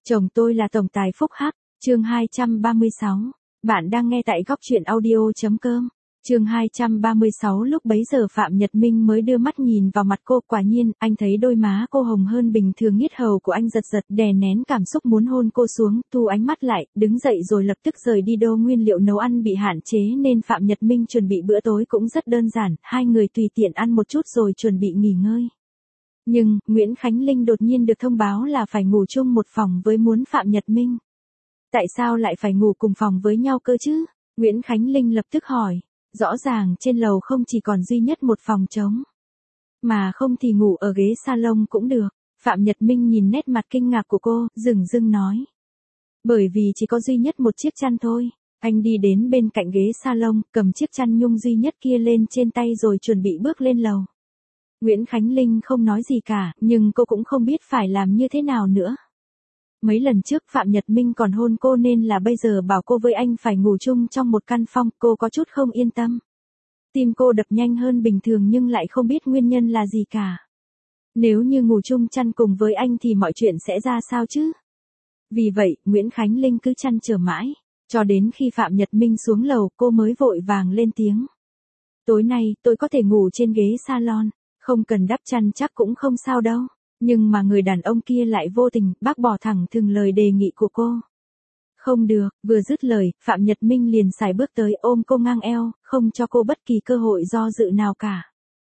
Chồng tôi là tổng tài Phúc Hắc, chương 236. Bạn đang nghe tại góc truyện audio.com. Chương 236. Lúc bấy giờ Phạm Nhật Minh mới đưa mắt nhìn vào mặt cô, quả nhiên, anh thấy đôi má cô hồng hơn bình thường, yết hầu của anh giật giật, đè nén cảm xúc muốn hôn cô xuống, thu ánh mắt lại, đứng dậy rồi lập tức rời đi. Đô nguyên liệu nấu ăn bị hạn chế nên Phạm Nhật Minh chuẩn bị bữa tối cũng rất đơn giản, hai người tùy tiện ăn một chút rồi chuẩn bị nghỉ ngơi. Nhưng, Nguyễn Khánh Linh đột nhiên được thông báo là phải ngủ chung một phòng với Phạm Nhật Minh. Tại sao lại phải ngủ cùng phòng với nhau cơ chứ? Nguyễn Khánh Linh lập tức hỏi. Rõ ràng trên lầu không chỉ còn duy nhất một phòng trống. Mà không thì ngủ ở ghế salon cũng được. Phạm Nhật Minh nhìn nét mặt kinh ngạc của cô, dửng dưng nói. Bởi vì chỉ có duy nhất một chiếc chăn thôi. Anh đi đến bên cạnh ghế salon, cầm chiếc chăn nhung duy nhất kia lên trên tay rồi chuẩn bị bước lên lầu. Nguyễn Khánh Linh không nói gì cả, nhưng cô cũng không biết phải làm như thế nào nữa. Mấy lần trước Phạm Nhật Minh còn hôn cô nên là bây giờ bảo cô với anh phải ngủ chung trong một căn phòng, cô có chút không yên tâm. Tim cô đập nhanh hơn bình thường nhưng lại không biết nguyên nhân là gì cả. Nếu như ngủ chung chăn cùng với anh thì mọi chuyện sẽ ra sao chứ? Vì vậy, Nguyễn Khánh Linh cứ trăn trở mãi, cho đến khi Phạm Nhật Minh xuống lầu cô mới vội vàng lên tiếng. Tối nay tôi có thể ngủ trên ghế salon, không cần đắp chăn chắc cũng không sao đâu. Nhưng mà người đàn ông kia lại vô tình, bác bỏ thẳng thừng lời đề nghị của cô. Không được, vừa dứt lời, Phạm Nhật Minh liền sải bước tới ôm cô ngang eo, không cho cô bất kỳ cơ hội do dự nào cả.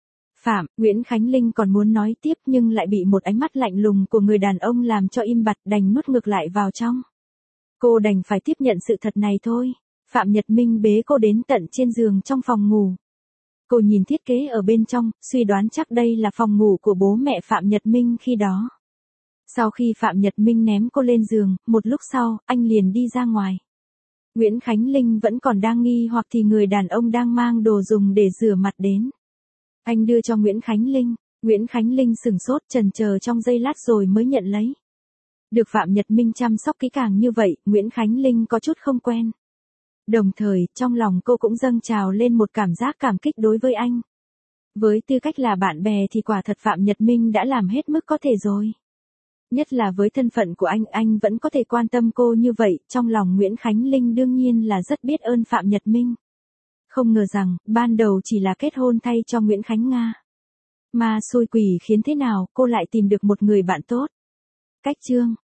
Nguyễn Khánh Linh còn muốn nói tiếp nhưng lại bị một ánh mắt lạnh lùng của người đàn ông làm cho im bặt, đành nuốt ngược lại vào trong. Cô đành phải tiếp nhận sự thật này thôi. Phạm Nhật Minh bế cô đến tận trên giường trong phòng ngủ. Cô nhìn thiết kế ở bên trong, suy đoán chắc đây là phòng ngủ của bố mẹ Phạm Nhật Minh khi đó. Sau khi Phạm Nhật Minh ném cô lên giường, một lúc sau, anh liền đi ra ngoài. Nguyễn Khánh Linh vẫn còn đang nghi hoặc thì người đàn ông đang mang đồ dùng để rửa mặt đến. Anh đưa cho Nguyễn Khánh Linh. Nguyễn Khánh Linh sửng sốt chần chờ trong giây lát rồi mới nhận lấy. Được Phạm Nhật Minh chăm sóc kỹ càng như vậy, Nguyễn Khánh Linh có chút không quen. Đồng thời, trong lòng cô cũng dâng trào lên một cảm giác cảm kích đối với anh. Với tư cách là bạn bè thì quả thật Phạm Nhật Minh đã làm hết mức có thể rồi. Nhất là với thân phận của anh vẫn có thể quan tâm cô như vậy, trong lòng Nguyễn Khánh Linh đương nhiên là rất biết ơn Phạm Nhật Minh. Không ngờ rằng, ban đầu chỉ là kết hôn thay cho Nguyễn Khánh Nga. Mà xui quỷ khiến thế nào, cô lại tìm được một người bạn tốt. Cách chương.